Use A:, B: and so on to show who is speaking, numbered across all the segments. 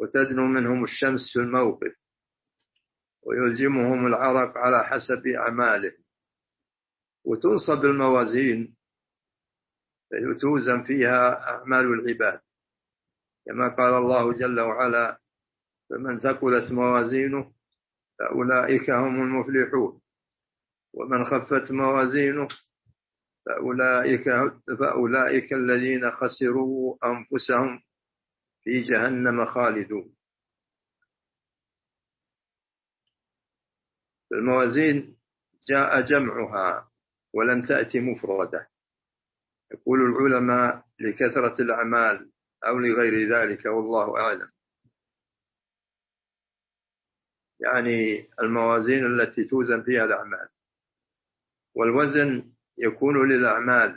A: وتدنو منهم الشمس في الموقف، ويلزمهم العرق على حسب أعمالهم. وتنصب الموازين فيتوزن فيها أعمال العباد، كما قال الله جل وعلا: فمن ثقلت موازينه فأولئك هم المفلحون، ومن خفت موازينه فأولئك الذين خسروا أنفسهم في جهنم خالدون. الموازين جاء جمعها ولم تأتي مفردة، يقول العلماء لكثرة الأعمال أو لغير ذلك، والله أعلم. يعني الموازين التي توزن فيها الأعمال، والوزن يكون للأعمال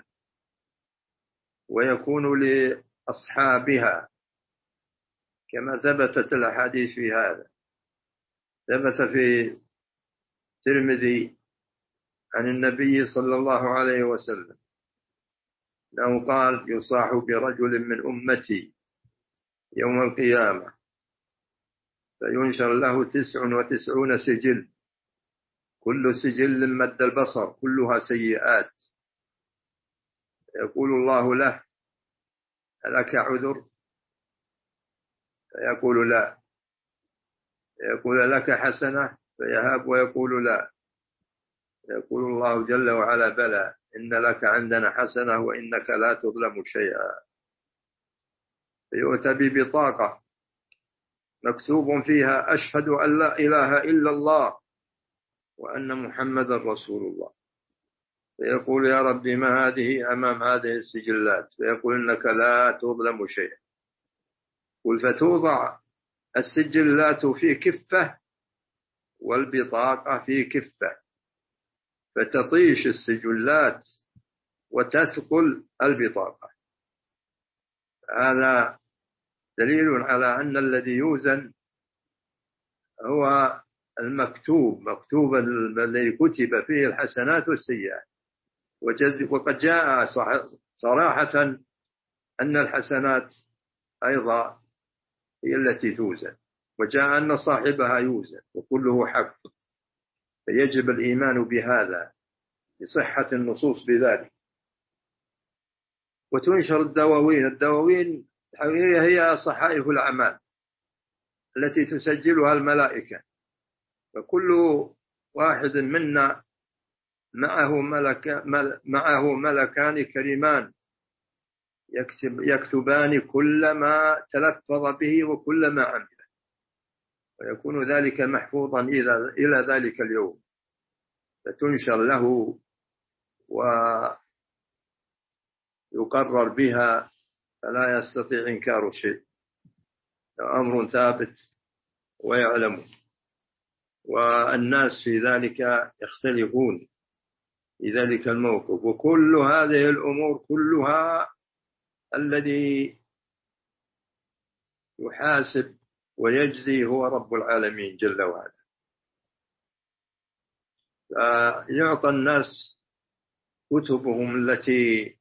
A: ويكون لأصحابها، كما ثبتت الأحاديث في هذا. ثبت في الترمذي عن النبي صلى الله عليه وسلم أنه قال: يصاح برجل من أمتي يوم القيامة فينشر له 99 سجل، كل سجل مد البصر، كلها سيئات. يقول الله له: ألك عذر؟ فيقول لا. يقول: لك حسنة؟ فيهاب ويقول لا. يقول الله جل وعلا: بلى، إن لك عندنا حسنة وإنك لا تظلم شيئا. فيؤتى ببطاقة مكتوب فيها: أشهد أن لا إله إلا الله وأن محمد رسول الله. فيقول: يا ربي ما هذه أمام هذه السجلات؟ فيقول: إنك لا تظلم شيئا. قل: فتوضع السجلات في كفة والبطاقة في كفة، فتطيش السجلات وتثقل البطاقة. هذا دليل على أن الذي يوزن هو مكتوب الذي كتب فيه الحسنات والسيئات. وقد جاء صراحة أن الحسنات أيضا هي التي توزن، وجاء أن صاحبها يوزن، وكله حق. فيجب الإيمان بهذا لصحة النصوص بذلك. وتنشر الدواوين الحقيقية هي صحائف الأعمال التي تسجلها الملائكة، فكل واحد منا معه ملكان كريمان يكتبان كل ما تلفظ به وكل ما عمل، ويكون ذلك محفوظا إلى ذلك اليوم، فتنشر له ويقرر بها، فلا يستطيع إنكار شيء، أمر ثابت ويعلم. والناس في ذلك يختلفون في ذلك الموقف. وكل هذه الأمور كلها الذي يحاسب ويجزي هو رب العالمين جل وعلا. فيعطى الناس كتبهم التي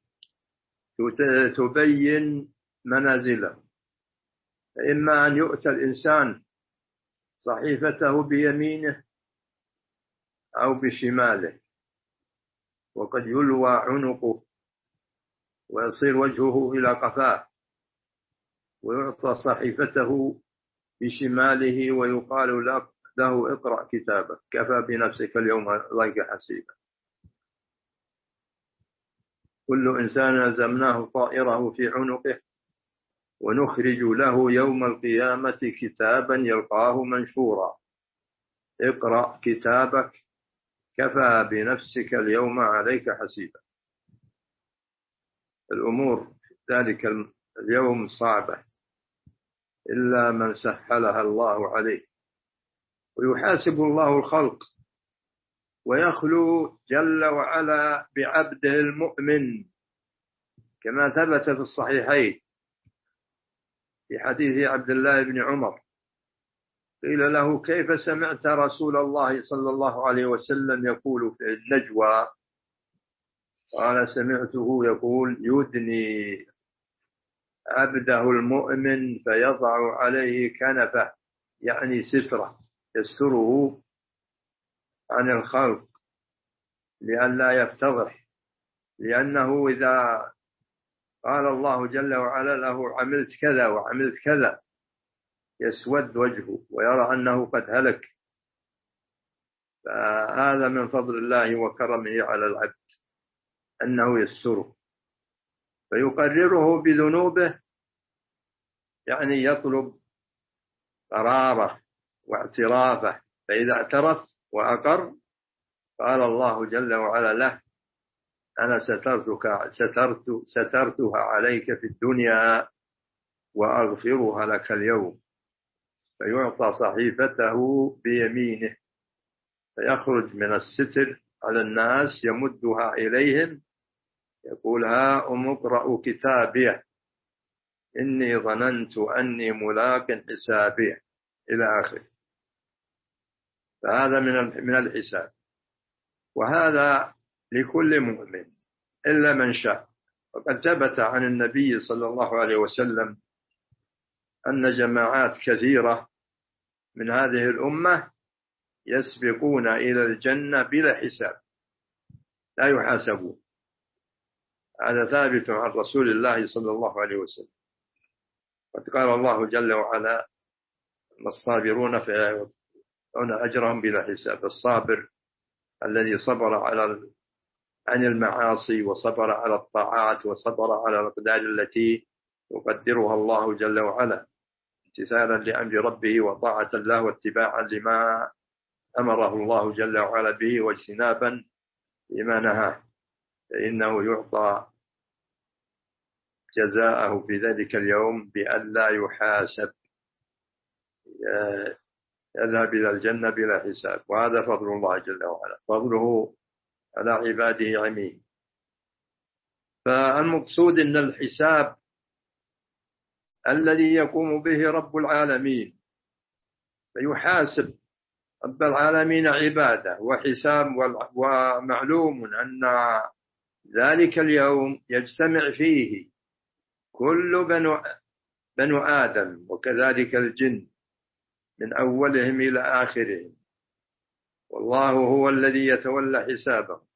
A: تبين منازلهم، إما أن يؤتى الإنسان صحيفته بيمينه أو بشماله، وقد يلوى عنقه ويصير وجهه إلى قفاه، ويعطى صحيفته بشماله ويقال له: اقرأ كتابك كفى بنفسك اليوم عليك حسيبا. كل إنسان ألزمناه طائره في عنقه ونخرج له يوم القيامة كتابا يلقاه منشورا، اقرأ كتابك كفى بنفسك اليوم عليك حسيبا. الأمور ذلك اليوم صعبة إلا من سهلها الله عليه. ويحاسب الله الخلق ويخلو جل وعلا بعبده المؤمن، كما ثبت في الصحيحين في حديث عبد الله بن عمر: قيل له: كيف سمعت رسول الله صلى الله عليه وسلم يقول في النجوى؟ قال: سمعته يقول: يدني عبده المؤمن فيضع عليه كنفه، يعني سترة يستره عن الخلق لئلا يفتضح، لأنه إذا قال الله جل وعلا له عملت كذا وعملت كذا يسود وجهه ويرى أنه قد هلك. فهذا من فضل الله وكرمه على العبد أنه يستره، فيقرره بذنوبه، يعني يطلب قراره واعترافه، فإذا اعترف وأقر قال الله جل وعلا له أنا سترتها عليك في الدنيا وأغفرها لك اليوم، فيعطى صحيفته بيمينه فيخرج من الستر على الناس يمدها إليهم يقول هاؤم اقرأوا كتابيه إني ظننت أني ملاق حسابيه إلى آخره. فهذا من الحساب، وهذا لكل مؤمن إلا من شاء. وقد ثبت عن النبي صلى الله عليه وسلم أن جماعات كثيرة من هذه الأمة يسبقون إلى الجنة بلا حساب، لا يحاسبون. هذا ثابت عن رسول الله صلى الله عليه وسلم. قد قال الله جل وعلا الصابرون فيؤتون أجرهم بلا حساب. الصابر الذي صبر عن المعاصي وصبر على الطاعات وصبر على الأقدار التي يقدرها الله جل وعلا امتثالا لأمر ربه وطاعة له واتباعا لما أمره الله جل وعلا به واجتنابا لما نهاه، فإنه يعطى جزاءه في ذلك اليوم بأن لا يحاسب، يذهب إلى الجنة بلا حساب. وهذا فضل الله جل وعلا، فضله على عباده عميم. فالمقصود أن الحساب الذي يقوم به رب العالمين، فيحاسب رب العالمين عباده وحساب، ومعلوم أن ذلك اليوم يجتمع فيه كل بنو آدم وكذلك الجن من أولهم إلى آخرهم، والله هو الذي يتولى حسابهم.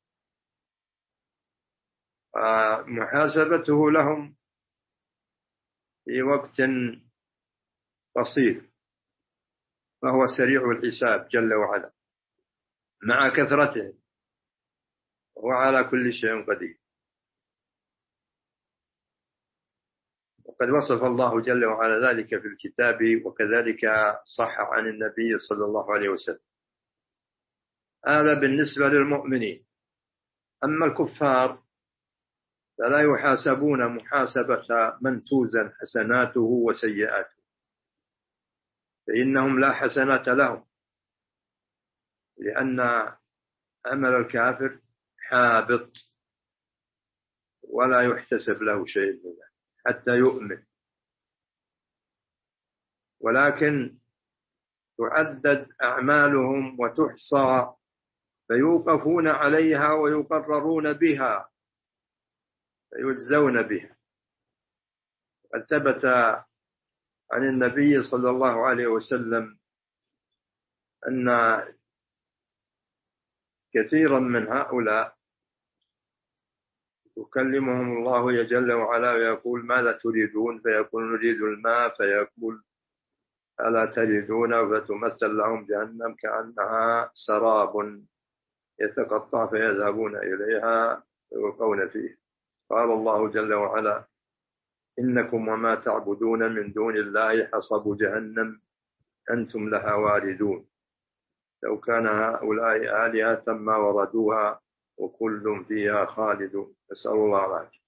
A: محاسبته لهم في وقت قصير، فهو سريع الحساب جل وعلا مع كثرته، وهو على كل شيء قدير. وقد وصف الله جل وعلا ذلك في الكتاب، وكذلك صح عن النبي صلى الله عليه وسلم. هذا بالنسبة للمؤمنين. أما الكفار فلا يحاسبون محاسبة من توزن حسناته وسيئاته، فإنهم لا حسنات لهم، لأن عمل الكافر حابط ولا يحتسب له شيء منه حتى يؤمن، ولكن تعدد أعمالهم وتحصى فيوقفون عليها ويقررون بها فيجزون بها. قد ثبت عن النبي صلى الله عليه وسلم أن كثيرا من هؤلاء يكلمهم الله جل وعلا ويقول ماذا تريدون؟ فيقول نريد الماء، فيقول ألا تريدون؟ فتمثل لهم جهنم كأنها سراب يتقطع فيذهبون إليها ويلقون فيه. قال الله جل وعلا إنكم وما تعبدون من دون الله حصب جهنم أنتم لها واردون لو كان هؤلاء آلهة ما وردوها وكل فيها خالدون. نسأل الله العافية.